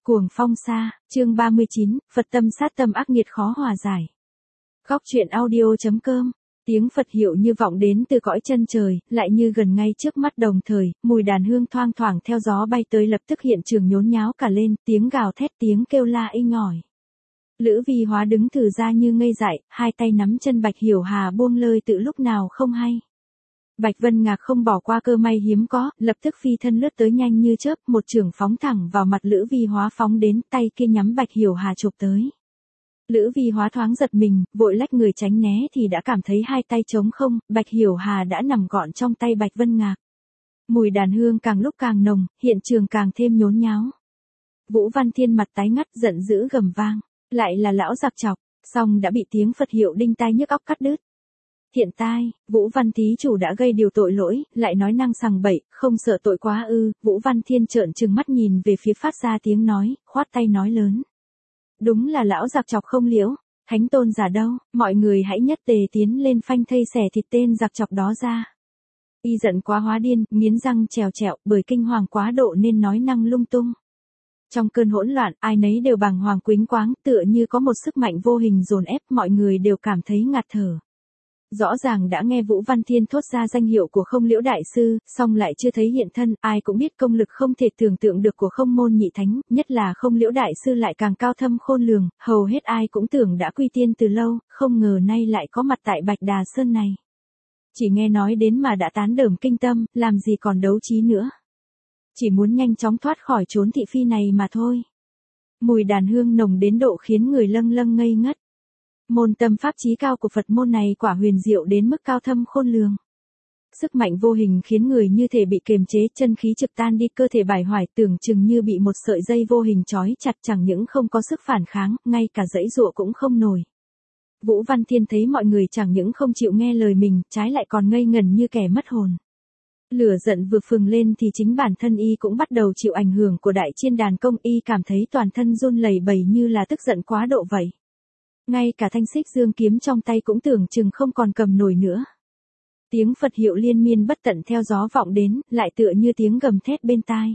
Cuồng phong xa, chương 39, Phật tâm sát tâm ác nghiệt khó hòa giải. Góc truyện audio.com. Tiếng Phật hiệu như vọng đến từ cõi chân trời, lại như gần ngay trước mắt đồng thời, mùi đàn hương thoang thoảng theo gió bay tới, lập tức hiện trường nhốn nháo cả lên, tiếng gào thét, tiếng kêu la inh ỏi. Lữ Vi Hóa đứng thừ ra như ngây dại, hai tay nắm chân Bạch Hiểu Hà buông lơi tự lúc nào không hay. Bạch Vân Ngạc không bỏ qua cơ may hiếm có, lập tức phi thân lướt tới nhanh như chớp, một chưởng phóng thẳng vào mặt Lữ Vi Hóa phóng đến, tay kia nhắm Bạch Hiểu Hà chụp tới. Lữ Vi Hóa thoáng giật mình, vội lách người tránh né thì đã cảm thấy hai tay trống không, Bạch Hiểu Hà đã nằm gọn trong tay Bạch Vân Ngạc. Mùi đàn hương càng lúc càng nồng, hiện trường càng thêm nhốn nháo. Vũ Văn Thiên mặt tái ngắt giận dữ gầm vang, lại là lão giặc chọc, song đã bị tiếng Phật hiệu đinh tai nhức óc cắt đứt. Hiện tai, Vũ Văn thí chủ đã gây điều tội lỗi, lại nói năng sằng bậy, không sợ tội quá ư? Vũ Văn Thiên trợn trừng mắt nhìn về phía phát ra tiếng nói, khoát tay nói lớn. Đúng là lão giặc chọc không liễu, thánh tôn giả đâu, mọi người hãy nhất tề tiến lên phanh thây xẻ thịt tên giặc chọc đó ra. Y giận quá hóa điên, nghiến răng trèo trẹo, bởi kinh hoàng quá độ nên nói năng lung tung. Trong cơn hỗn loạn, ai nấy đều bàng hoàng quĩnh quáng, tựa như có một sức mạnh vô hình dồn ép, mọi người đều cảm thấy ngạt thở. Rõ ràng đã nghe Vũ Văn Thiên thốt ra danh hiệu của Không Liễu Đại Sư, song lại chưa thấy hiện thân, ai cũng biết công lực không thể tưởng tượng được của Không Môn Nhị Thánh, nhất là Không Liễu Đại Sư lại càng cao thâm khôn lường, hầu hết ai cũng tưởng đã quy tiên từ lâu, không ngờ nay lại có mặt tại Bạch Đà Sơn này. Chỉ nghe nói đến mà đã tán đởm kinh tâm, làm gì còn đấu trí nữa. Chỉ muốn nhanh chóng thoát khỏi chốn thị phi này mà thôi. Mùi đàn hương nồng đến độ khiến người lâng lâng ngây ngất. Môn tâm pháp chí cao của Phật môn này quả huyền diệu đến mức cao thâm khôn lường. Sức mạnh vô hình khiến người như thể bị kiềm chế, chân khí trực tan đi, cơ thể bài hoài, tưởng chừng như bị một sợi dây vô hình trói chặt, chẳng những không có sức phản kháng, ngay cả giãy giụa cũng không nổi. Vũ Văn Thiên thấy mọi người chẳng những không chịu nghe lời mình, trái lại còn ngây ngẩn như kẻ mất hồn. Lửa giận vừa phừng lên thì chính bản thân y cũng bắt đầu chịu ảnh hưởng của Đại Chiên Đàn Công, y cảm thấy toàn thân run lẩy bẩy như là tức giận quá độ vậy. Ngay cả thanh xích dương kiếm trong tay cũng tưởng chừng không còn cầm nổi nữa. Tiếng Phật hiệu liên miên bất tận theo gió vọng đến, lại tựa như tiếng gầm thét bên tai.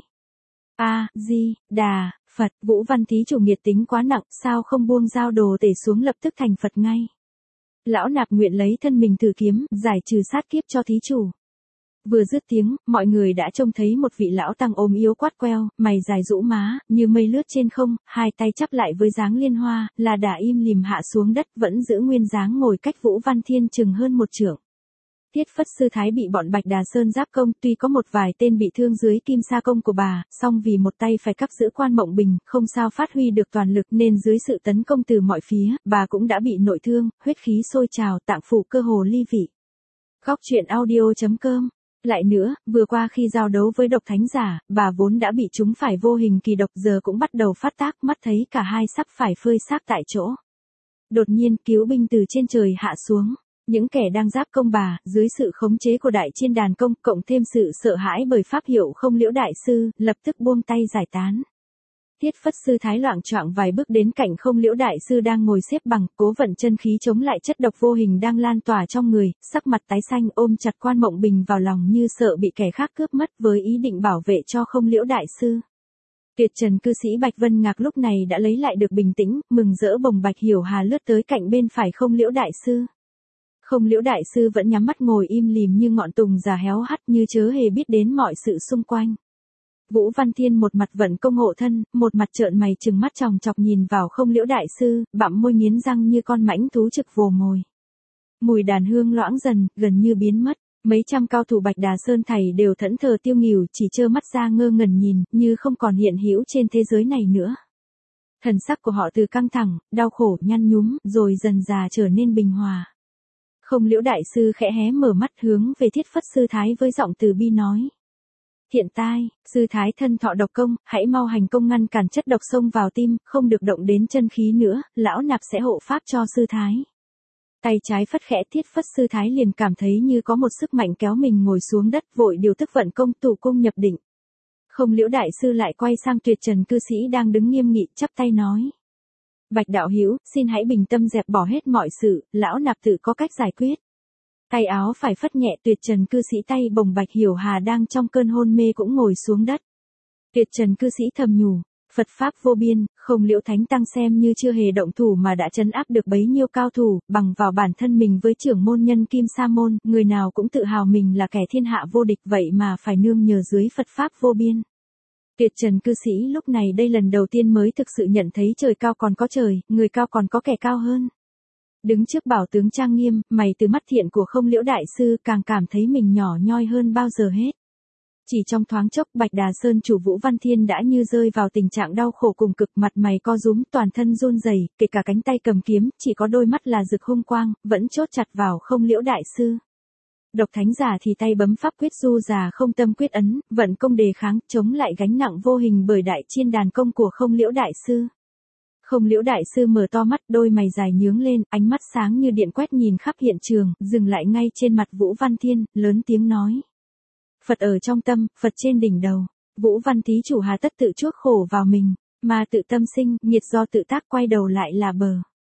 A-di-đà, Phật, Vũ Văn thí chủ nghiệt tính quá nặng, sao không buông dao đồ tể xuống lập tức thành Phật ngay. Lão nạp nguyện lấy thân mình thử kiếm, giải trừ sát kiếp cho thí chủ. Vừa dứt tiếng, mọi người đã trông thấy một vị lão tăng ốm yếu quát queo, mày dài rũ má, như mây lướt trên không, hai tay chắp lại với dáng liên hoa, là đà im lìm hạ xuống đất, vẫn giữ nguyên dáng ngồi cách Vũ Văn Thiên chừng hơn một trượng. Tiết Phất Sư Thái bị bọn Bạch Đà Sơn giáp công, tuy có một vài tên bị thương dưới kim sa công của bà, song vì một tay phải cắp giữ Quan Mộng Bình, không sao phát huy được toàn lực nên dưới sự tấn công từ mọi phía, bà cũng đã bị nội thương, huyết khí sôi trào, tạng phủ cơ hồ ly vị. Góc truyện audio.com. Lại nữa, vừa qua khi giao đấu với độc thánh giả, bà vốn đã bị trúng phải vô hình kỳ độc, giờ cũng bắt đầu phát tác, mắt thấy cả hai sắp phải phơi xác tại chỗ. Đột nhiên, cứu binh từ trên trời hạ xuống. Những kẻ đang giáp công bà, dưới sự khống chế của Đại Chiên Đàn Công, cộng thêm sự sợ hãi bởi pháp hiệu Không Liễu Đại Sư, lập tức buông tay giải tán. Tiết Phất Sư Thái loạng choạng vài bước đến cạnh Không Liễu Đại Sư đang ngồi xếp bằng, cố vận chân khí chống lại chất độc vô hình đang lan tỏa trong người, sắc mặt tái xanh, ôm chặt Quan Mộng Bình vào lòng như sợ bị kẻ khác cướp mất, với ý định bảo vệ cho Không Liễu Đại Sư. Tuyệt trần cư sĩ Bạch Vân Ngạc lúc này đã lấy lại được bình tĩnh, mừng rỡ bồng Bạch Hiểu Hà lướt tới cạnh bên phải Không Liễu Đại Sư. Không Liễu Đại Sư vẫn nhắm mắt ngồi im lìm như ngọn tùng già héo hắt, như chớ hề biết đến mọi sự xung quanh. Vũ Văn Thiên một mặt vận công hộ thân, một mặt trợn mày trừng mắt chòng chọc nhìn vào Không Liễu Đại Sư, bặm môi nghiến răng như con mãnh thú trực vồ mồi. Mùi đàn hương loãng dần, gần như biến mất, mấy trăm cao thủ Bạch Đà Sơn thảy đều thẫn thờ tiêu nghỉu, chỉ trơ mắt ra ngơ ngẩn nhìn, như không còn hiện hữu trên thế giới này nữa. Thần sắc của họ từ căng thẳng, đau khổ, nhăn nhúm, rồi dần dà trở nên bình hòa. Không Liễu Đại Sư khẽ hé mở mắt hướng về Thiết Phất Sư Thái với giọng từ bi nói. Hiện tại, Sư Thái thân thọ độc công, hãy mau hành công ngăn cản chất độc xông vào tim, không được động đến chân khí nữa, lão nạp sẽ hộ pháp cho Sư Thái. Tay trái phất khẽ, Thiết Phất Sư Thái liền cảm thấy như có một sức mạnh kéo mình ngồi xuống đất, vội điều tức vận công tụ cung nhập định. Không Liễu Đại Sư lại quay sang Tuyệt trần cư sĩ đang đứng nghiêm nghị, chắp tay nói. Bạch đạo hữu, xin hãy bình tâm dẹp bỏ hết mọi sự, lão nạp tự có cách giải quyết. Tay áo phải phất nhẹ, Tuyệt trần cư sĩ tay bồng Bạch Hiểu Hà đang trong cơn hôn mê cũng ngồi xuống đất. Tuyệt trần cư sĩ thầm nhủ, Phật pháp vô biên, Không Liễu Thánh Tăng xem như chưa hề động thủ mà đã trấn áp được bấy nhiêu cao thủ, bằng vào bản thân mình với trưởng môn nhân Kim Sa Môn, người nào cũng tự hào mình là kẻ thiên hạ vô địch vậy mà phải nương nhờ dưới Phật pháp vô biên. Tuyệt trần cư sĩ lúc này đây lần đầu tiên mới thực sự nhận thấy trời cao còn có trời, người cao còn có kẻ cao hơn. Đứng trước bảo tướng trang nghiêm, mày từ mắt thiện của Không Liễu Đại Sư càng cảm thấy mình nhỏ nhoi hơn bao giờ hết. Chỉ trong thoáng chốc Bạch Đà Sơn chủ Vũ Văn Thiên đã như rơi vào tình trạng đau khổ cùng cực, mặt mày co rúm, toàn thân run rẩy, kể cả cánh tay cầm kiếm, chỉ có đôi mắt là rực hung quang, vẫn chốt chặt vào Không Liễu Đại Sư. Độc Thánh Giả thì tay bấm pháp quyết du già không tâm quyết ấn, vận công đề kháng, chống lại gánh nặng vô hình bởi đại chiên đàn công của Không Liễu Đại Sư. Không Liễu Đại Sư mở to mắt, đôi mày dài nhướng lên, ánh mắt sáng như điện quét nhìn khắp hiện trường, dừng lại ngay trên mặt Vũ Văn Thiên, lớn tiếng nói. Phật ở trong tâm, Phật trên đỉnh đầu. Vũ Văn thí chủ hà tất tự chuốc khổ vào mình, mà tự tâm sinh, nhiệt do tự tác, quay đầu lại là bờ.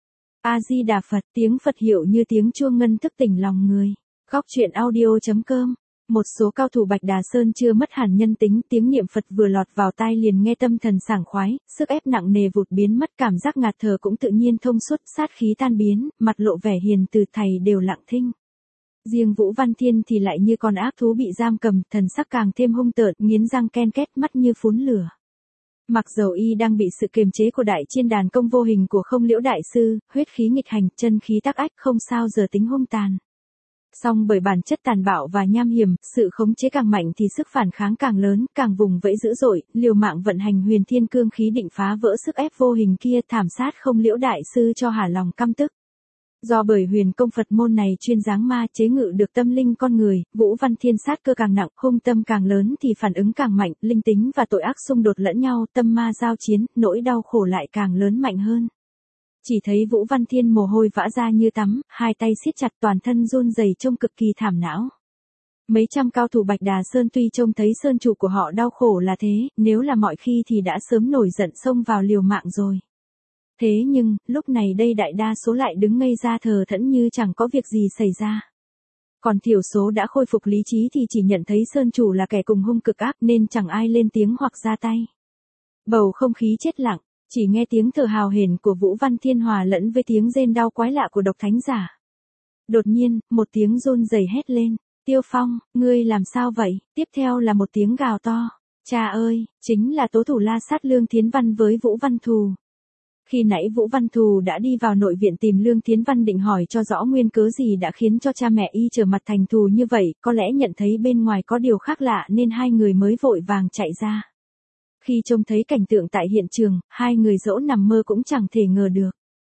A-di-đà Phật, tiếng Phật hiệu như tiếng chuông ngân thức tỉnh lòng người. Góc truyện audio.com. Một số cao thủ Bạch Đà Sơn chưa mất hẳn nhân tính, tiếng niệm Phật vừa lọt vào tai liền nghe tâm thần sảng khoái, sức ép nặng nề vụt biến mất, cảm giác ngạt thở cũng tự nhiên thông suốt, sát khí tan biến, mặt lộ vẻ hiền từ, thầy đều lặng thinh. Riêng Vũ Văn Thiên thì lại như con ác thú bị giam cầm, thần sắc càng thêm hung tợn, nghiến răng ken két, mắt như phún lửa. Mặc dầu y đang bị sự kiềm chế của đại chiên đàn công vô hình của Không Liễu Đại Sư, huyết khí nghịch hành, chân khí tắc ách, không sao giờ tính hung tàn. Song bởi bản chất tàn bạo và nham hiểm, sự khống chế càng mạnh thì sức phản kháng càng lớn, càng vùng vẫy dữ dội, liều mạng vận hành huyền thiên cương khí định phá vỡ sức ép vô hình kia, thảm sát Không Liễu Đại Sư cho hả lòng căm tức. Do bởi huyền công Phật môn này chuyên giáng ma chế ngự được tâm linh con người, Vũ Văn Thiên sát cơ càng nặng, hung tâm càng lớn thì phản ứng càng mạnh, linh tính và tội ác xung đột lẫn nhau, tâm ma giao chiến, nỗi đau khổ lại càng lớn mạnh hơn. Chỉ thấy Vũ Văn Thiên mồ hôi vã ra như tắm, hai tay siết chặt, toàn thân run rẩy trông cực kỳ thảm não. Mấy trăm cao thủ Bạch Đà Sơn tuy trông thấy sơn chủ của họ đau khổ là thế, nếu là mọi khi thì đã sớm nổi giận xông vào liều mạng rồi. Thế nhưng, lúc này đây đại đa số lại đứng ngây ra thờ thẫn như chẳng có việc gì xảy ra. Còn thiểu số đã khôi phục lý trí thì chỉ nhận thấy sơn chủ là kẻ cùng hung cực ác nên chẳng ai lên tiếng hoặc ra tay. Bầu không khí chết lặng, chỉ nghe tiếng thở hào hển của Vũ Văn Thiên hòa lẫn với tiếng rên đau quái lạ của Độc Thánh Giả. Đột nhiên, một tiếng rôn rẩy hét lên, Tiêu Phong, ngươi làm sao vậy? Tiếp theo là một tiếng gào to, cha ơi, chính là tố thủ la sát Lương Thiến Văn với Vũ Văn Thù. Khi nãy Vũ Văn Thù đã đi vào nội viện tìm Lương Thiến Văn định hỏi cho rõ nguyên cớ gì đã khiến cho cha mẹ y trở mặt thành thù như vậy, có lẽ nhận thấy bên ngoài có điều khác lạ nên hai người mới vội vàng chạy ra. Khi trông thấy cảnh tượng tại hiện trường, hai người dẫu nằm mơ cũng chẳng thể ngờ được.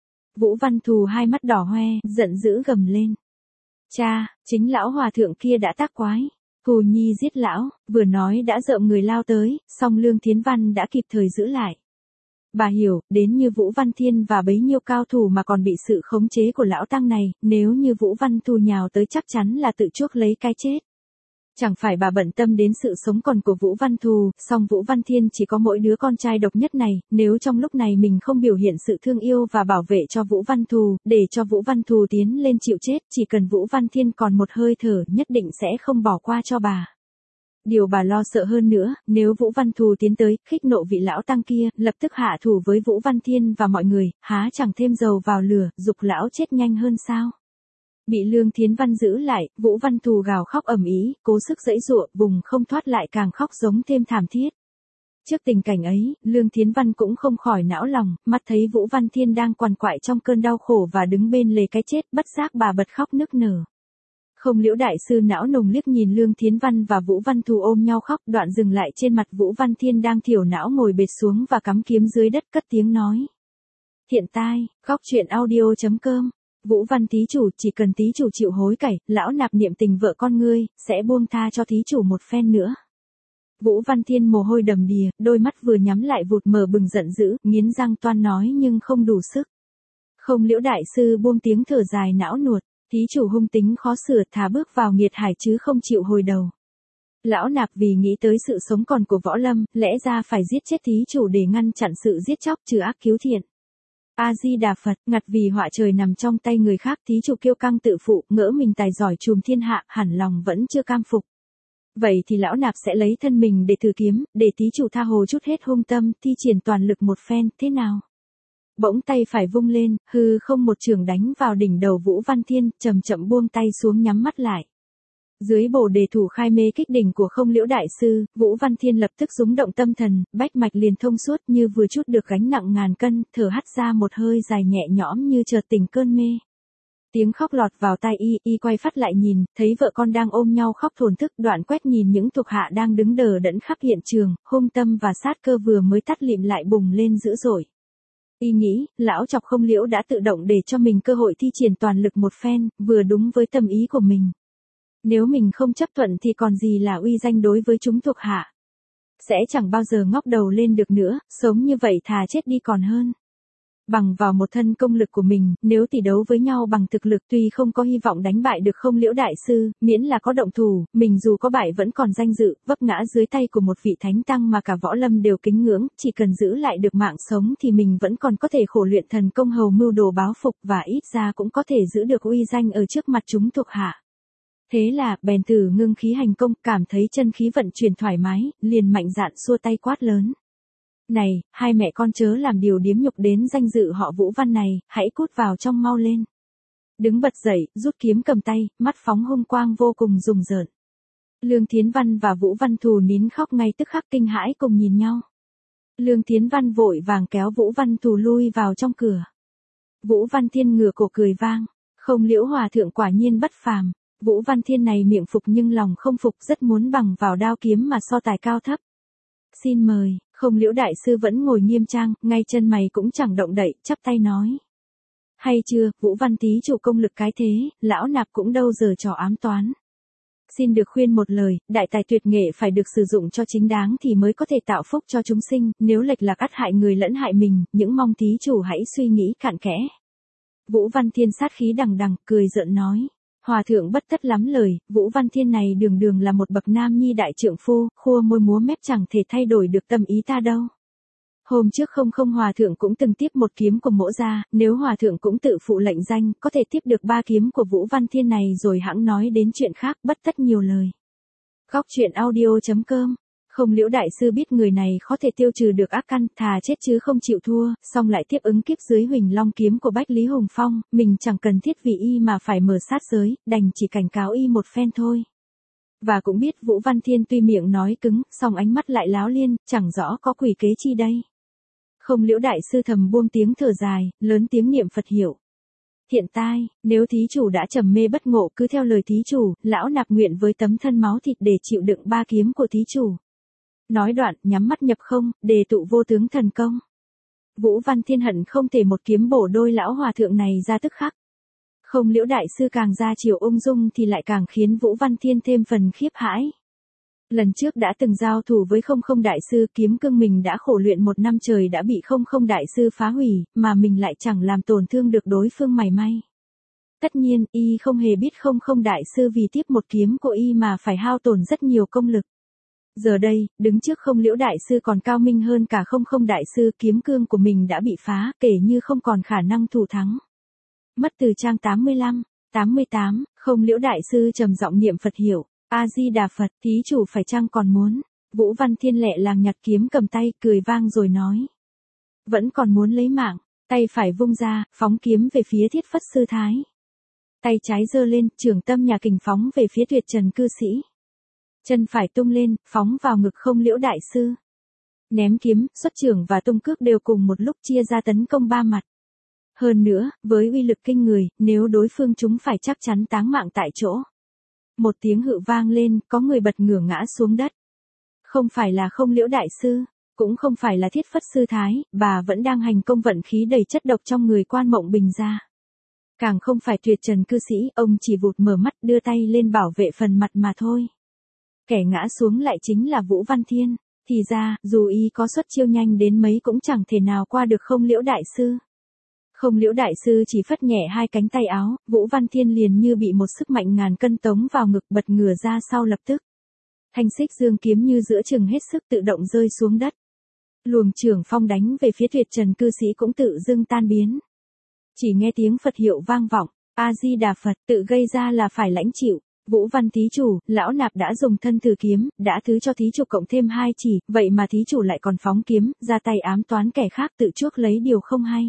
Vũ Văn Thù hai mắt đỏ hoe, giận dữ gầm lên. Cha, chính lão hòa thượng kia đã tác quái. Hù Nhi giết lão, vừa nói đã rợm người lao tới, song Lương Thiến Văn đã kịp thời giữ lại. Bà hiểu, đến như Vũ Văn Thiên và bấy nhiêu cao thủ mà còn bị sự khống chế của lão tăng này, nếu như Vũ Văn Thù nhào tới chắc chắn là tự chuốc lấy cái chết. Chẳng phải bà bận tâm đến sự sống còn của Vũ Văn Thù, song Vũ Văn Thiên chỉ có mỗi đứa con trai độc nhất này, nếu trong lúc này mình không biểu hiện sự thương yêu và bảo vệ cho Vũ Văn Thù, để cho Vũ Văn Thù tiến lên chịu chết, chỉ cần Vũ Văn Thiên còn một hơi thở nhất định sẽ không bỏ qua cho bà. Điều bà lo sợ hơn nữa, nếu Vũ Văn Thù tiến tới, khích nộ vị lão tăng kia, lập tức hạ thủ với Vũ Văn Thiên và mọi người, há chẳng thêm dầu vào lửa, giục lão chết nhanh hơn sao? Bị Lương Thiến Văn giữ lại, Vũ Văn Thù gào khóc ầm ĩ, cố sức giãy giụa, vùng không thoát lại càng khóc giống thêm thảm thiết. Trước tình cảnh ấy, Lương Thiến Văn cũng không khỏi não lòng, mắt thấy Vũ Văn Thiên đang quằn quại trong cơn đau khổ và đứng bên lề cái chết, bất giác bà bật khóc nức nở. Không Liễu Đại Sư não nùng liếc nhìn Lương Thiến Văn và Vũ Văn Thù ôm nhau khóc, đoạn dừng lại trên mặt Vũ Văn Thiên đang thiểu não ngồi bệt xuống và cắm kiếm dưới đất, cất tiếng nói. Thiện tai, góc truyện audio.com. Vũ Văn thí chủ, chỉ cần thí chủ chịu hối cải, lão nạp niệm tình vợ con ngươi, sẽ buông tha cho thí chủ một phen nữa. Vũ Văn Thiên mồ hôi đầm đìa, đôi mắt vừa nhắm lại vụt mở bừng giận dữ, nghiến răng toan nói nhưng không đủ sức. Không Liễu Đại Sư buông tiếng thở dài não nuột, thí chủ hung tính khó sửa, thà bước vào nghiệt hải chứ không chịu hồi đầu. Lão nạp vì nghĩ tới sự sống còn của võ lâm, lẽ ra phải giết chết thí chủ để ngăn chặn sự giết chóc trừ ác cứu thiện. A-di-đà Phật, ngặt vì họa trời nằm trong tay người khác, thí chủ kiêu căng tự phụ, ngỡ mình tài giỏi trùm thiên hạ, hẳn lòng vẫn chưa cam phục. Vậy thì lão nạp sẽ lấy thân mình để thử kiếm, để thí chủ tha hồ chút hết hung tâm, thi triển toàn lực một phen, thế nào? Bỗng tay phải vung lên, hư không một chưởng đánh vào đỉnh đầu Vũ Văn Thiên, chậm chậm buông tay xuống nhắm mắt lại. Dưới bồ đề thủ khai mê kích đỉnh của Không Liễu đại sư, Vũ Văn Thiên lập tức rúng động tâm thần, bách mạch liền thông suốt như vừa chút được gánh nặng ngàn cân, thở hắt ra một hơi dài nhẹ nhõm như chợt tỉnh cơn mê. Tiếng khóc lọt vào tai y quay phát lại nhìn, thấy vợ con đang ôm nhau khóc thổn thức, đoạn quét nhìn những thuộc hạ đang đứng đờ đẫn khắp hiện trường, hung tâm và sát cơ vừa mới tắt lịm lại bùng lên dữ dội. Y nghĩ, lão chọc Không Liễu đã tự động để cho mình cơ hội thi triển toàn lực một phen, vừa đúng với tâm ý của mình. Nếu mình không chấp thuận thì còn gì là uy danh đối với chúng thuộc hạ. Sẽ chẳng bao giờ ngóc đầu lên được nữa, sống như vậy thà chết đi còn hơn. Bằng vào một thân công lực của mình, nếu tỷ đấu với nhau bằng thực lực tuy không có hy vọng đánh bại được Không Liễu đại sư, miễn là có động thủ, mình dù có bại vẫn còn danh dự, vấp ngã dưới tay của một vị thánh tăng mà cả võ lâm đều kính ngưỡng, chỉ cần giữ lại được mạng sống thì mình vẫn còn có thể khổ luyện thần công hầu mưu đồ báo phục và ít ra cũng có thể giữ được uy danh ở trước mặt chúng thuộc hạ. Thế là, bèn thử ngưng khí hành công, cảm thấy chân khí vận chuyển thoải mái, liền mạnh dạn xua tay quát lớn. Này, hai mẹ con chớ làm điều điếm nhục đến danh dự họ Vũ Văn này, hãy cút vào trong mau lên. Đứng bật dậy, rút kiếm cầm tay, mắt phóng hung quang vô cùng rùng rợn. Lương Thiến Văn và Vũ Văn Thù nín khóc ngay tức khắc kinh hãi cùng nhìn nhau. Lương Thiến Văn vội vàng kéo Vũ Văn Thù lui vào trong cửa. Vũ Văn Thiên ngửa cổ cười vang, Không Liễu hòa thượng quả nhiên bất phàm. Vũ Văn Thiên này miệng phục nhưng lòng không phục, rất muốn bằng vào đao kiếm mà so tài cao thấp. Xin mời, Không Liễu đại sư vẫn ngồi nghiêm trang, ngay chân mày cũng chẳng động đậy, chắp tay nói. Hay chưa, Vũ Văn thí chủ công lực cái thế, lão nạp cũng đâu giờ trò ám toán. Xin được khuyên một lời, đại tài tuyệt nghệ phải được sử dụng cho chính đáng thì mới có thể tạo phúc cho chúng sinh, nếu lệch lạc ắt hại người lẫn hại mình, những mong thí chủ hãy suy nghĩ cặn kẽ. Vũ Văn Thiên sát khí đằng đằng, cười giỡn nói. Hòa thượng bất tất lắm lời, Vũ Văn Thiên này đường đường là một bậc nam nhi đại trượng phu, khua môi múa mép chẳng thể thay đổi được tâm ý ta đâu. Hôm trước không hòa thượng cũng từng tiếp một kiếm của mỗ gia, nếu hòa thượng cũng tự phụ lệnh danh, có thể tiếp được 3 kiếm của Vũ Văn Thiên này rồi hẵng nói đến chuyện khác, bất tất nhiều lời. Góc truyện audio.com. Không Liễu đại sư biết người này khó thể tiêu trừ được ác căn, thà chết chứ không chịu thua, song lại tiếp ứng kiếp dưới Huỳnh Long kiếm của Bách Lý Hùng Phong, mình chẳng cần thiết vì y mà phải mở sát giới, đành chỉ cảnh cáo y một phen thôi. Và cũng biết Vũ Văn Thiên tuy miệng nói cứng, song ánh mắt lại láo liên, chẳng rõ có quỷ kế chi đây. Không Liễu đại sư thầm buông tiếng thở dài, lớn tiếng niệm Phật hiệu. Hiện tai, nếu thí chủ đã trầm mê bất ngộ cứ theo lời thí chủ, lão nạp nguyện với tấm thân máu thịt để chịu đựng 3 kiếm của thí chủ. Nói đoạn, nhắm mắt nhập không, đề tụ vô tướng thần công. Vũ Văn Thiên hận không thể một kiếm bổ đôi lão hòa thượng này ra tức khắc. Không Liễu đại sư càng ra chiều ung dung thì lại càng khiến Vũ Văn Thiên thêm phần khiếp hãi. Lần trước đã từng giao thủ với không đại sư, kiếm cương mình đã khổ luyện 1 năm trời đã bị không đại sư phá hủy, mà mình lại chẳng làm tổn thương được đối phương mảy may. Tất nhiên, y không hề biết không đại sư vì tiếp một kiếm của y mà phải hao tổn rất nhiều công lực. Giờ đây, đứng trước Không Liễu đại sư còn cao minh hơn cả không đại sư, kiếm cương của mình đã bị phá, kể như không còn khả năng thủ thắng. Mất từ trang 85, 88, Không Liễu đại sư trầm giọng niệm Phật hiệu, A Di Đà Phật, thí chủ phải chăng còn muốn? Vũ Văn Thiên lẹ làng nhặt kiếm cầm tay, cười vang rồi nói. Vẫn còn muốn lấy mạng, tay phải vung ra, phóng kiếm về phía Thiết Phất sư thái. Tay trái giơ lên, trưởng tâm nhà kình phóng về phía Tuyệt Trần cư sĩ. Chân phải tung lên, phóng vào ngực Không Liễu đại sư. Ném kiếm, xuất chưởng và tung cước đều cùng một lúc chia ra tấn công 3 mặt. Hơn nữa, với uy lực kinh người, nếu đối phương chúng phải chắc chắn táng mạng tại chỗ. Một tiếng hự vang lên, có người bật ngửa ngã xuống đất. Không phải là Không Liễu đại sư, cũng không phải là Thiết Phất sư thái, bà vẫn đang hành công vận khí đầy chất độc trong người Quan Mộng Bình ra. Càng không phải Tuyệt Trần cư sĩ, ông chỉ vụt mở mắt đưa tay lên bảo vệ phần mặt mà thôi. Kẻ ngã xuống lại chính là Vũ Văn Thiên, thì ra, dù y có xuất chiêu nhanh đến mấy cũng chẳng thể nào qua được Không Liễu đại sư. Không Liễu đại sư chỉ phất nhẹ 2 cánh tay áo, Vũ Văn Thiên liền như bị một sức mạnh ngàn cân tống vào ngực, bật ngửa ra sau lập tức. Thanh xích dương kiếm như giữa chừng hết sức tự động rơi xuống đất. Luồng chưởng phong đánh về phía Tuyệt Trần cư sĩ cũng tự dưng tan biến. Chỉ nghe tiếng Phật hiệu vang vọng, A Di Đà Phật, tự gây ra là phải lãnh chịu. Vũ Văn thí chủ, lão nạp đã dùng thân thử kiếm, đã thứ cho thí chủ cộng thêm 2 chỉ, vậy mà thí chủ lại còn phóng kiếm, ra tay ám toán kẻ khác tự chuốc lấy điều không hay.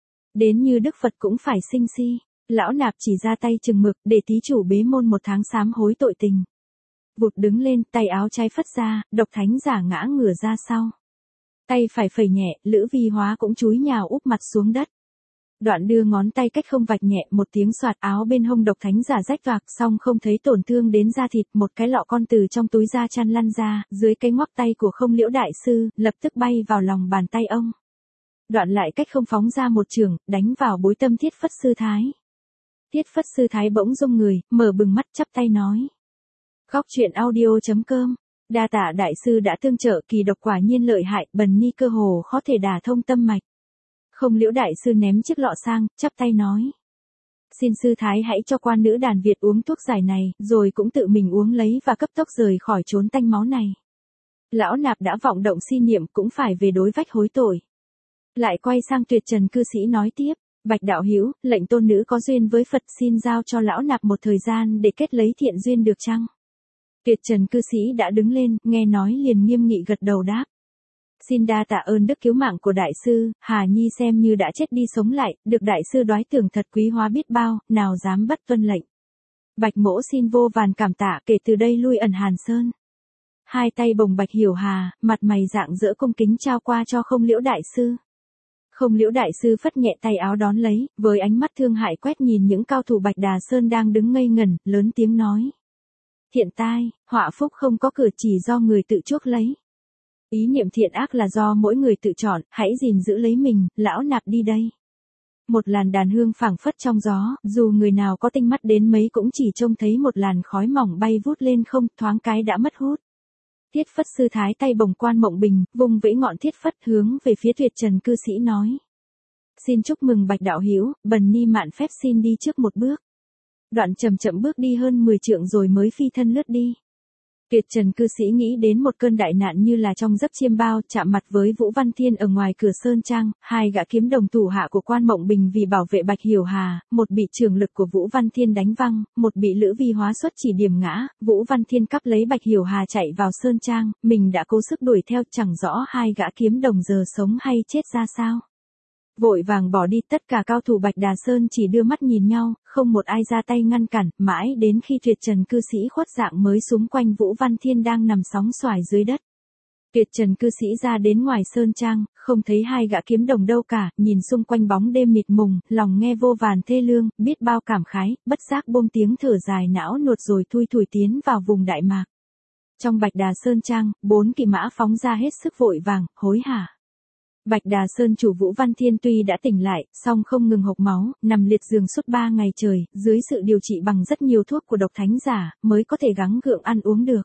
Đến như Đức Phật cũng phải sinh si. Lão nạp chỉ ra tay chừng mực, để thí chủ bế môn 1 tháng sám hối tội tình. Vụt đứng lên, tay áo trái phất ra, độc thánh giả ngã ngửa ra sau. Tay phải phẩy nhẹ, Lữ Vi Hóa cũng chúi nhào úp mặt xuống đất. Đoạn đưa ngón tay cách không vạch nhẹ, một tiếng soạt, áo bên hông độc thánh giả rách toạc, xong không thấy tổn thương đến da thịt, một cái lọ con từ trong túi da chăn lăn ra, dưới cái ngoắc tay của Không Liễu đại sư, lập tức bay vào lòng bàn tay ông. Đoạn lại cách không phóng ra một chưởng, đánh vào bối tâm Thiết Phất Sư Thái. Thiết Phất Sư Thái bỗng rung người, mở bừng mắt chắp tay nói. Góc truyện audio.com, đa tạ đại sư đã tương trợ, kỳ độc quả nhiên lợi hại, bần ni cơ hồ khó thể đả thông tâm mạch. Không Liễu đại sư ném chiếc lọ sang, chắp tay nói. Xin sư thái hãy cho quan nữ đàn Việt uống thuốc giải này, rồi cũng tự mình uống lấy và cấp tốc rời khỏi chốn tanh máu này. Lão nạp đã vọng động si niệm cũng phải về đối vách hối tội. Lại quay sang Tuyệt Trần cư sĩ nói tiếp, Bạch đạo hữu, lệnh tôn nữ có duyên với Phật, xin giao cho lão nạp một thời gian để kết lấy thiện duyên được chăng? Tuyệt Trần cư sĩ đã đứng lên, nghe nói liền nghiêm nghị gật đầu đáp. Xin đa tạ ơn đức cứu mạng của đại sư, Hà Nhi xem như đã chết đi sống lại, được đại sư đoái tưởng thật quý hóa biết bao, nào dám bất tuân lệnh. Bạch mỗ xin vô vàn cảm tạ, kể từ đây lui ẩn Hàn Sơn. Hai tay bồng Bạch Hiểu Hà, mặt mày rạng rỡ cung kính trao qua cho Không Liễu đại sư. Không Liễu đại sư phất nhẹ tay áo đón lấy, với ánh mắt thương hại quét nhìn những cao thủ Bạch Đà Sơn đang đứng ngây ngẩn, lớn tiếng nói. Thiện tai, họa phúc không có cửa, chỉ do người tự chuốc lấy. Ý niệm thiện ác là do mỗi người tự chọn, hãy gìn giữ lấy mình, lão nạp đi đây. Một làn đàn hương phảng phất trong gió, dù người nào có tinh mắt đến mấy cũng chỉ trông thấy một làn khói mỏng bay vút lên không, thoáng cái đã mất hút. Thiết Phất Sư Thái tay bồng Quan Mộng Bình, vùng vẫy ngọn thiết phất hướng về phía Tuyệt Trần cư sĩ nói. Xin chúc mừng Bạch đạo hữu, bần ni mạn phép xin đi trước một bước. Đoạn chậm chậm bước đi hơn 10 trượng rồi mới phi thân lướt đi. Tuyệt Trần cư sĩ nghĩ đến một cơn đại nạn như là trong giấc chiêm bao, chạm mặt với Vũ Văn Thiên ở ngoài cửa sơn trang, 2 gã kiếm đồng thủ hạ của Quan Mộng Bình vì bảo vệ Bạch Hiểu Hà, một bị trường lực của Vũ Văn Thiên đánh văng, một bị Lữ Vi Hóa xuất chỉ điểm ngã, Vũ Văn Thiên cắp lấy Bạch Hiểu Hà chạy vào sơn trang, mình đã cố sức đuổi theo, chẳng rõ 2 gã kiếm đồng giờ sống hay chết ra sao. Vội vàng bỏ đi, tất cả cao thủ Bạch Đà Sơn chỉ đưa mắt nhìn nhau, không một ai ra tay ngăn cản, mãi đến khi Tuyệt Trần cư sĩ khuất dạng mới xúm quanh Vũ Văn Thiên đang nằm sóng xoài dưới đất. Tuyệt Trần cư sĩ ra đến ngoài sơn trang, không thấy 2 gã kiếm đồng đâu cả, nhìn xung quanh bóng đêm mịt mùng, lòng nghe vô vàn thê lương, biết bao cảm khái, bất giác buông tiếng thở dài não nuột rồi thui thủi tiến vào vùng Đại Mạc. Trong Bạch Đà Sơn trang, 4 kỵ mã phóng ra hết sức vội vàng, hối hả. Bạch Đà Sơn chủ Vũ Văn Thiên tuy đã tỉnh lại, song không ngừng hộc máu, nằm liệt giường suốt 3 ngày trời, dưới sự điều trị bằng rất nhiều thuốc của độc thánh giả, mới có thể gắng gượng ăn uống được.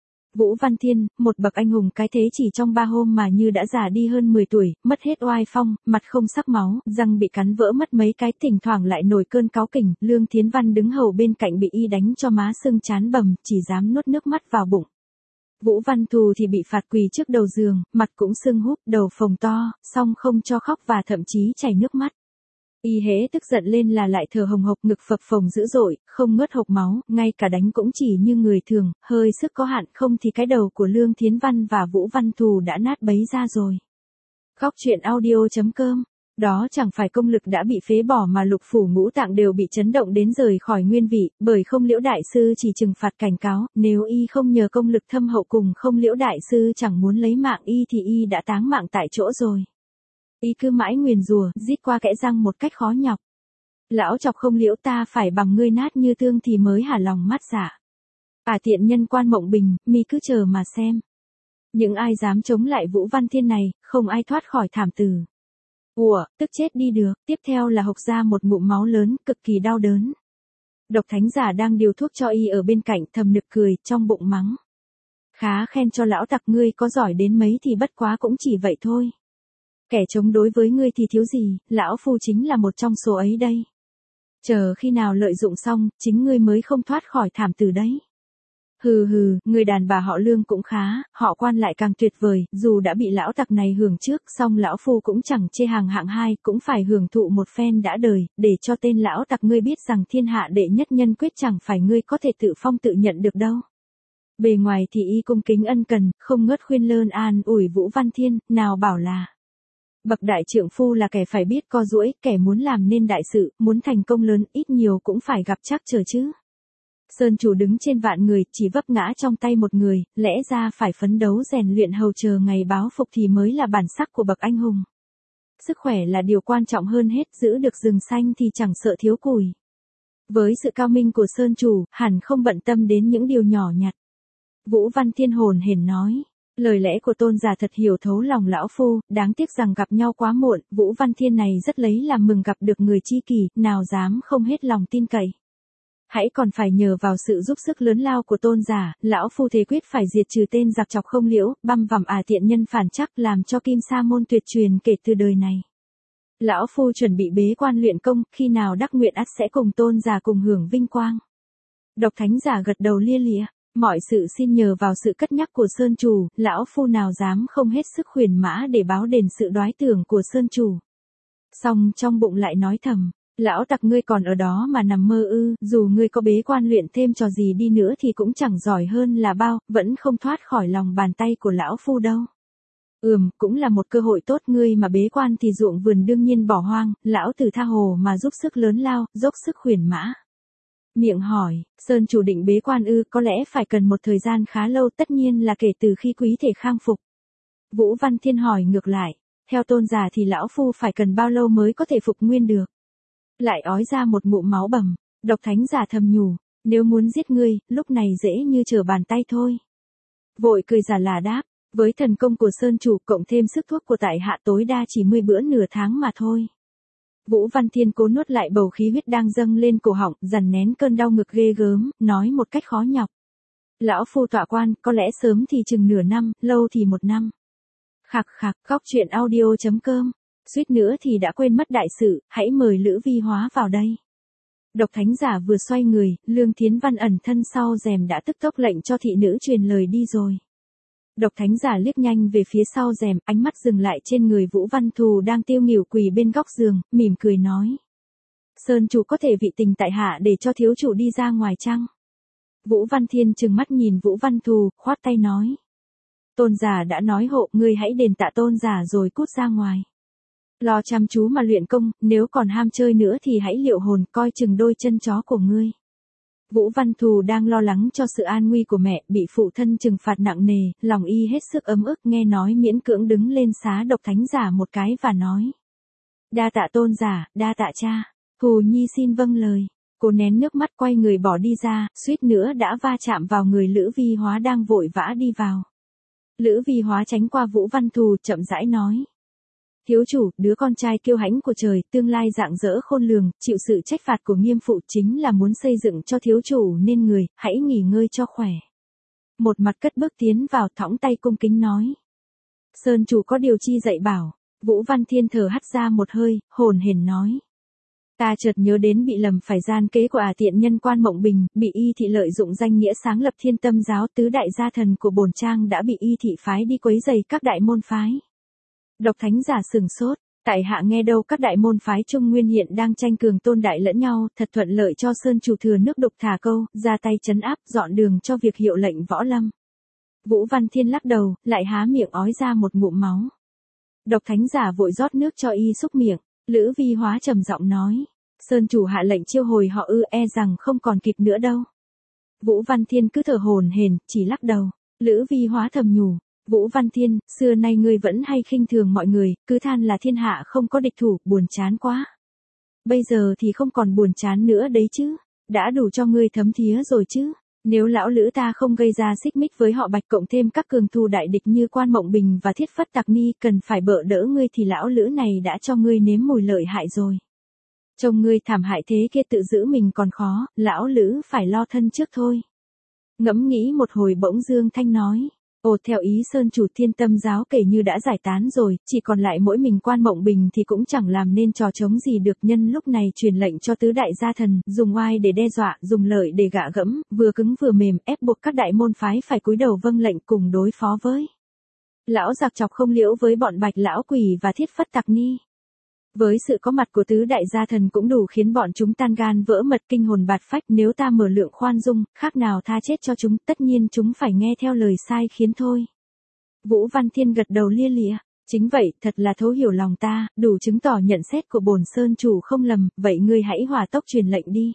Vũ Văn Thiên, một bậc anh hùng cái thế chỉ trong 3 hôm mà như đã già đi hơn 10 tuổi, mất hết oai phong, mặt không sắc máu, răng bị cắn vỡ mất mấy cái, thỉnh thoảng lại nổi cơn cáu kỉnh, Lương Thiến Văn đứng hầu bên cạnh bị y đánh cho má sưng chán bầm, chỉ dám nuốt nước mắt vào bụng. Vũ Văn Thù thì bị phạt quỳ trước đầu giường, mặt cũng sưng húp, đầu phồng to, song không cho khóc và thậm chí chảy nước mắt. Y hễ tức giận lên là lại thở hồng hộc, ngực phập phồng dữ dội, không ngớt hộc máu, ngay cả đánh cũng chỉ như người thường, hơi sức có hạn, không thì cái đầu của Lương Thiến Văn và Vũ Văn Thù đã nát bấy ra rồi. Góc truyện audio.com, đó chẳng phải công lực đã bị phế bỏ mà lục phủ ngũ tạng đều bị chấn động đến rời khỏi nguyên vị, bởi Không Liễu đại sư chỉ trừng phạt cảnh cáo, nếu y không nhờ công lực thâm hậu cùng Không Liễu đại sư chẳng muốn lấy mạng y thì y đã táng mạng tại chỗ rồi. Y cứ mãi nguyền rủa, rít qua kẽ răng một cách khó nhọc. Lão chọc Không Liễu, ta phải bằng ngươi nát như tương thì mới hả lòng mát dạ. Tiện nhân Quan Mộng Bình, mi cứ chờ mà xem. Những ai dám chống lại Vũ Văn Thiên này, không ai thoát khỏi thảm tử. Tức chết đi được, tiếp theo là hộc ra một ngụm máu lớn, cực kỳ đau đớn. Độc thánh giả đang điều thuốc cho y ở bên cạnh thầm nực cười, trong bụng mắng. Khá khen cho lão tặc, ngươi có giỏi đến mấy thì bất quá cũng chỉ vậy thôi. Kẻ chống đối với ngươi thì thiếu gì, lão phu chính là một trong số ấy đây. Chờ khi nào lợi dụng xong, chính ngươi mới không thoát khỏi thảm tử đấy. Hừ hừ, người đàn bà họ Lương cũng khá, họ Quan lại càng tuyệt vời, dù đã bị lão tặc này hưởng trước, song lão phu cũng chẳng chê hàng hạng hai, cũng phải hưởng thụ một phen đã đời, để cho tên lão tặc ngươi biết rằng thiên hạ đệ nhất nhân quyết chẳng phải ngươi có thể tự phong tự nhận được đâu. Bề ngoài thì y cung kính ân cần, không ngớt khuyên lơn an ủi Vũ Văn Thiên, nào bảo là bậc đại trượng phu là kẻ phải biết co duỗi, kẻ muốn làm nên đại sự, muốn thành công lớn, ít nhiều cũng phải gặp trắc trở chứ. Sơn chủ đứng trên vạn người, chỉ vấp ngã trong tay một người, lẽ ra phải phấn đấu rèn luyện hầu chờ ngày báo phục thì mới là bản sắc của bậc anh hùng. Sức khỏe là điều quan trọng hơn hết, giữ được rừng xanh thì chẳng sợ thiếu củi. Với sự cao minh của Sơn chủ, hẳn không bận tâm đến những điều nhỏ nhặt. Vũ Văn Thiên hồn hển nói, lời lẽ của tôn giả thật hiểu thấu lòng lão phu, đáng tiếc rằng gặp nhau quá muộn, Vũ Văn Thiên này rất lấy làm mừng gặp được người tri kỷ, nào dám không hết lòng tin cậy. Hãy còn phải nhờ vào sự giúp sức lớn lao của tôn giả, lão phu thề quyết phải diệt trừ tên giặc chọc không liễu, băm vằm tiện nhân phản chắc làm cho Kim Sa môn tuyệt truyền kể từ đời này. Lão phu chuẩn bị bế quan luyện công, khi nào đắc nguyện ắt sẽ cùng tôn giả cùng hưởng vinh quang. Độc thánh giả gật đầu lia lịa, mọi sự xin nhờ vào sự cất nhắc của Sơn chủ, lão phu nào dám không hết sức khuyển mã để báo đền sự đoái tưởng của Sơn chủ. Song trong bụng lại nói thầm, lão tặc ngươi còn ở đó mà nằm mơ ư, dù ngươi có bế quan luyện thêm trò gì đi nữa thì cũng chẳng giỏi hơn là bao, vẫn không thoát khỏi lòng bàn tay của lão phu đâu. Cũng là một cơ hội tốt, ngươi mà bế quan thì ruộng vườn đương nhiên bỏ hoang, lão tử tha hồ mà giúp sức lớn lao, dốc sức khuyển mã. Miệng hỏi, Sơn chủ định bế quan ư, có lẽ phải cần một thời gian khá lâu, tất nhiên là kể từ khi quý thể khang phục. Vũ Văn Thiên hỏi ngược lại, theo tôn giả thì lão phu phải cần bao lâu mới có thể phục nguyên được. Lại ói ra một ngụm máu bầm, độc thánh giả thầm nhủ, nếu muốn giết ngươi, lúc này dễ như trở bàn tay thôi. Vội cười giả là đáp, với thần công của Sơn chủ cộng thêm sức thuốc của tại hạ tối đa chỉ 10 bữa nửa tháng mà thôi. Vũ Văn Thiên cố nuốt lại bầu khí huyết đang dâng lên cổ họng, dằn nén cơn đau ngực ghê gớm, nói một cách khó nhọc. Lão phu tọa quan, có lẽ sớm thì chừng nửa năm, lâu thì 1 năm. Khạc khạc, góc truyện audio.com. Suýt nữa thì đã quên mất đại sự, hãy mời Lữ Vi Hóa vào đây. Độc thánh giả vừa xoay người, Lương Thiến Văn ẩn thân sau rèm đã tức tốc lệnh cho thị nữ truyền lời đi rồi. Độc thánh giả liếc nhanh về phía sau rèm, ánh mắt dừng lại trên người Vũ Văn Thù đang tiêu nghỉu quỳ bên góc giường, mỉm cười nói. Sơn chủ có thể vị tình tại hạ để cho thiếu chủ đi ra ngoài chăng? Vũ Văn Thiên trừng mắt nhìn Vũ Văn Thù, khoát tay nói. Tôn giả đã nói hộ, ngươi hãy đền tạ tôn giả rồi cút ra ngoài. Lo chăm chú mà luyện công, nếu còn ham chơi nữa thì hãy liệu hồn, coi chừng đôi chân chó của ngươi. Vũ Văn Thù đang lo lắng cho sự an nguy của mẹ, bị phụ thân trừng phạt nặng nề, lòng y hết sức ấm ức, nghe nói miễn cưỡng đứng lên xá độc thánh giả một cái và nói. Đa tạ tôn giả, đa tạ cha. Thù Nhi xin vâng lời. Cô nén nước mắt quay người bỏ đi ra, suýt nữa đã va chạm vào người Lữ Vi Hóa đang vội vã đi vào. Lữ Vi Hóa tránh qua Vũ Văn Thù, chậm rãi nói. Thiếu chủ, đứa con trai kiêu hãnh của trời, tương lai rạng rỡ khôn lường, chịu sự trách phạt của nghiêm phụ chính là muốn xây dựng cho thiếu chủ nên người, hãy nghỉ ngơi cho khỏe. Một mặt cất bước tiến vào, thõng tay cung kính nói. Sơn chủ có điều chi dạy bảo. Vũ Văn Thiên thở hắt ra một hơi, hồn hển nói. Ta chợt nhớ đến bị lầm phải gian kế của tiện nhân Quan Mộng Bình, bị y thị lợi dụng danh nghĩa sáng lập Thiên Tâm giáo, tứ đại gia thần của bổn trang đã bị y thị phái đi quấy rầy các đại môn phái. Độc thánh giả sừng sốt, tại hạ nghe đâu các đại môn phái Trung Nguyên hiện đang tranh cường tôn đại lẫn nhau, thật thuận lợi cho Sơn chủ thừa nước đục thả câu, ra tay trấn áp, dọn đường cho việc hiệu lệnh võ lâm. Vũ Văn Thiên lắc đầu, lại há miệng ói ra một ngụm máu. Độc thánh giả vội rót nước cho y xúc miệng, Lữ Vi Hóa trầm giọng nói, Sơn chủ hạ lệnh chiêu hồi họ ư, e rằng không còn kịp nữa đâu. Vũ Văn Thiên cứ thở hổn hển, chỉ lắc đầu. Lữ Vi Hóa thầm nhủ, Vũ Văn Thiên, xưa nay ngươi vẫn hay khinh thường mọi người, cứ than là thiên hạ không có địch thủ, buồn chán quá. Bây giờ thì không còn buồn chán nữa đấy chứ, đã đủ cho ngươi thấm thía rồi chứ. Nếu lão Lữ ta không gây ra xích mích với họ Bạch cộng thêm các cường thù đại địch như Quan Mộng Bình và Thiết Phất Tặc Ni cần phải bợ đỡ ngươi thì lão Lữ này đã cho ngươi nếm mùi lợi hại rồi. Chồng ngươi thảm hại thế kia tự giữ mình còn khó, lão Lữ phải lo thân trước thôi. Ngẫm nghĩ một hồi bỗng Dương Thanh nói. Ồ, theo ý Sơn chủ Thiên Tâm giáo kể như đã giải tán rồi, chỉ còn lại mỗi mình Quan Mộng Bình thì cũng chẳng làm nên trò chống gì được. Nhân lúc này truyền lệnh cho tứ đại gia thần, dùng oai để đe dọa, dùng lợi để gạ gẫm, vừa cứng vừa mềm, ép buộc các đại môn phái phải cúi đầu vâng lệnh cùng đối phó với lão giặc Chọc Không Liễu, với bọn Bạch Lão Quỷ và Thiết Phất Tặc Ni. Với sự có mặt của tứ đại gia thần cũng đủ khiến bọn chúng tan gan vỡ mật, kinh hồn bạt phách. Nếu ta mở lượng khoan dung, khác nào tha chết cho chúng, tất nhiên chúng phải nghe theo lời sai khiến thôi. Vũ Văn Thiên gật đầu lia lịa. Chính vậy, thật là thấu hiểu lòng ta, đủ chứng tỏ nhận xét của bổn Sơn chủ không lầm, vậy ngươi hãy hỏa tốc truyền lệnh đi.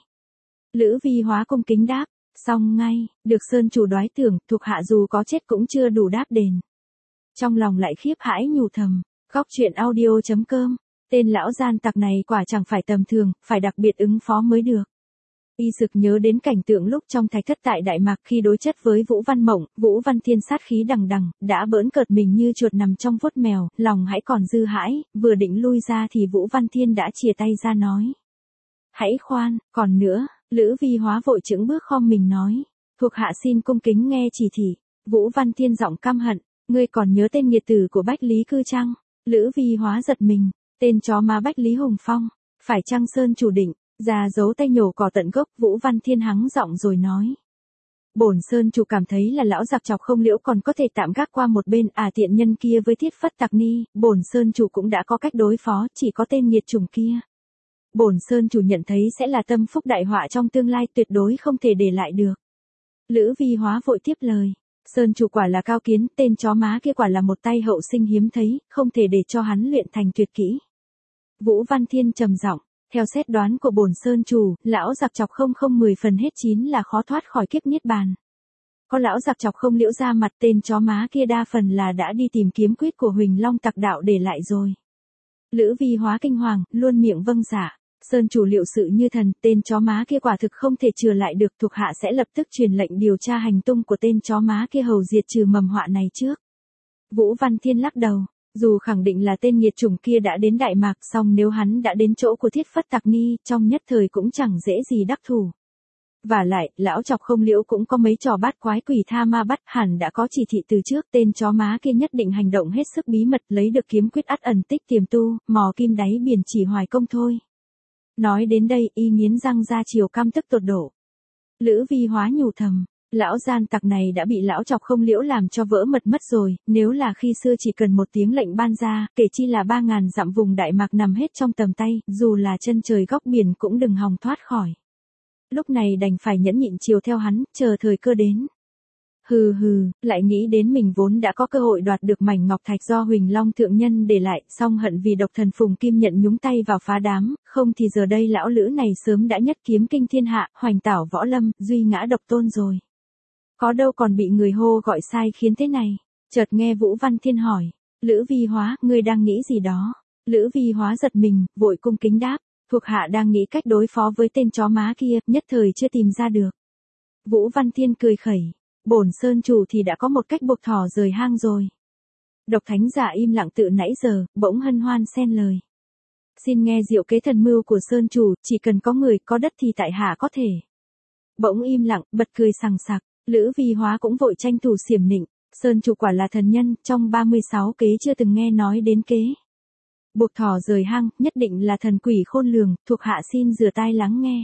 Lữ Vi Hóa cung kính đáp, xong ngay, được Sơn chủ đoái tưởng, thuộc hạ dù có chết cũng chưa đủ đáp đền. Trong lòng lại khiếp hãi nhủ thầm, Góc Truyện Audio.com. Tên lão gian tặc này quả chẳng phải tầm thường, phải đặc biệt ứng phó mới được. Y sực nhớ đến cảnh tượng lúc trong thạch thất tại Đại Mạc khi đối chất với Vũ Văn Mộng, Vũ Văn Thiên sát khí đằng đằng, đã bỡn cợt mình như chuột nằm trong vuốt mèo, lòng hãy còn dư hãi, vừa định lui ra thì Vũ Văn Thiên đã chìa tay ra nói. Hãy khoan, còn nữa, Lữ Vi Hóa vội chững bước khom mình nói. Thuộc hạ xin cung kính nghe chỉ thị. Vũ Văn Thiên giọng căm hận, ngươi còn nhớ tên nghiệt tử của Bách Lý Cư chăng? Lữ Vi Hóa giật mình. Tên chó má Bách Lý Hùng Phong, phải chăng Sơn chủ định, ra giấu tay nhổ cỏ tận gốc. Vũ Văn Thiên hắng giọng rồi nói. Bổn Sơn chủ cảm thấy là lão giặc Chọc Không Liễu còn có thể tạm gác qua một bên, tiện nhân kia với Thiết Phất Tặc Ni, bổn Sơn chủ cũng đã có cách đối phó, chỉ có tên nghiệt chủng kia. Bổn Sơn chủ nhận thấy sẽ là tâm phúc đại họa trong tương lai, tuyệt đối không thể để lại được. Lữ Vi Hóa vội tiếp lời. Sơn chủ quả là cao kiến, tên chó má kia quả là một tay hậu sinh hiếm thấy, không thể để cho hắn luyện thành tuyệt kỹ. Vũ Văn Thiên trầm giọng, theo xét đoán của bổn Sơn chủ, lão giặc Chọc không 10 phần hết 9 là khó thoát khỏi kiếp niết bàn. Có lão giặc Chọc Không Liễu ra mặt, tên chó má kia đa phần là đã đi tìm kiếm quyết của Huỳnh Long tặc đạo để lại rồi. Lữ Vi Hóa kinh hoàng, luôn miệng vâng dạ. Sơn chủ liệu sự như thần, tên chó má kia quả thực không thể chừa lại được, thuộc hạ sẽ lập tức truyền lệnh điều tra hành tung của tên chó má kia hầu diệt trừ mầm họa này trước. Vũ Văn Thiên lắc đầu, dù khẳng định là tên nghiệt chủng kia đã đến Đại Mạc, song nếu hắn đã đến chỗ của Thiết Phất Tặc Ni, trong nhất thời cũng chẳng dễ gì đắc thủ. Và lại, lão Chọc Không Liễu cũng có mấy trò bát quái quỷ tha ma bắt, hẳn đã có chỉ thị từ trước, tên chó má kia nhất định hành động hết sức bí mật, lấy được kiếm quyết ắt ẩn tích tiềm tu, mò kim đáy biển chỉ hoài công thôi. Nói đến đây, y nghiến răng ra chiều căm tức tột độ. Lữ Vi Hóa nhủ thầm, lão gian tặc này đã bị lão Chọc Không Liễu làm cho vỡ mật mất rồi, nếu là khi xưa chỉ cần một tiếng lệnh ban ra, kể chi là 3.000 dặm vùng Đại Mạc nằm hết trong tầm tay, dù là chân trời góc biển cũng đừng hòng thoát khỏi. Lúc này đành phải nhẫn nhịn chiều theo hắn, chờ thời cơ đến. Hừ hừ, lại nghĩ đến mình vốn đã có cơ hội đoạt được mảnh ngọc thạch do Huỳnh Long thượng nhân để lại, song hận vì độc thần Phùng Kim Nhận nhúng tay vào phá đám, không thì giờ đây lão Lữ này sớm đã nhất kiếm kinh thiên hạ, hoành tảo võ lâm, duy ngã độc tôn rồi. Có đâu còn bị người hô gọi sai khiến thế này. Chợt nghe Vũ Văn Thiên hỏi, Lữ Vi Hóa, ngươi đang nghĩ gì đó? Lữ Vi Hóa giật mình, vội cung kính đáp, thuộc hạ đang nghĩ cách đối phó với tên chó má kia, nhất thời chưa tìm ra được. Vũ Văn Thiên cười khẩy. Bổn Sơn chủ thì đã có một cách buộc thỏ rời hang rồi. Độc Thánh giả im lặng tự nãy giờ, bỗng hân hoan xen lời. Xin nghe diệu kế thần mưu của Sơn chủ, chỉ cần có người có đất thì tại hạ có thể. Bỗng im lặng, bật cười sằng sặc, Lữ Vi Hóa cũng vội tranh thủ xiểm nịnh. Sơn chủ quả là thần nhân, trong 36 kế chưa từng nghe nói đến kế. Buộc thỏ rời hang, nhất định là thần quỷ khôn lường, thuộc hạ xin rửa tai lắng nghe.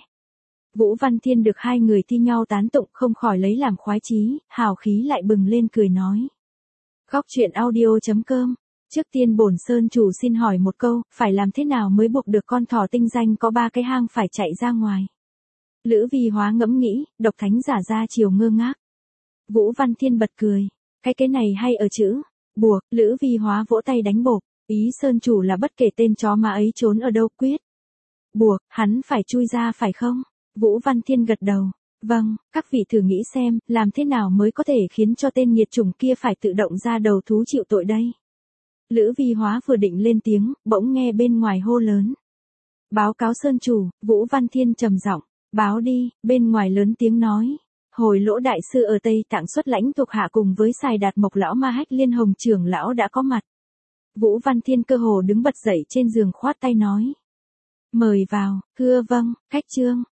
Vũ Văn Thiên được hai người thi nhau tán tụng không khỏi lấy làm khoái chí, hào khí lại bừng lên cười nói. Góc Truyện Audio.com. Trước tiên bổn Sơn chủ xin hỏi một câu, phải làm thế nào mới buộc được con thỏ tinh danh có 3 cái hang phải chạy ra ngoài? Lữ Vi Hóa ngẫm nghĩ, Độc Thánh giả ra chiều ngơ ngác. Vũ Văn Thiên bật cười. Cái này hay ở chữ buộc. Lữ Vi Hóa vỗ tay đánh bộp. Ý Sơn chủ là bất kể tên chó má ấy trốn ở đâu quyết buộc, hắn phải chui ra phải không? Vũ Văn Thiên gật đầu. Vâng, các vị thử nghĩ xem, làm thế nào mới có thể khiến cho tên nghiệt chủng kia phải tự động ra đầu thú chịu tội đây? Lữ Vi Hóa vừa định lên tiếng, bỗng nghe bên ngoài hô lớn. Báo cáo Sơn chủ. Vũ Văn Thiên trầm giọng. Báo đi. Bên ngoài lớn tiếng nói. Hồi Lỗ đại sư ở Tây Tạng xuất lãnh thuộc hạ cùng với Sài Đạt Mộc lão Ma Hách Liên Hồng trưởng lão đã có mặt. Vũ Văn Thiên cơ hồ đứng bật dậy trên giường khoát tay nói. Mời vào. Thưa vâng, khách trương.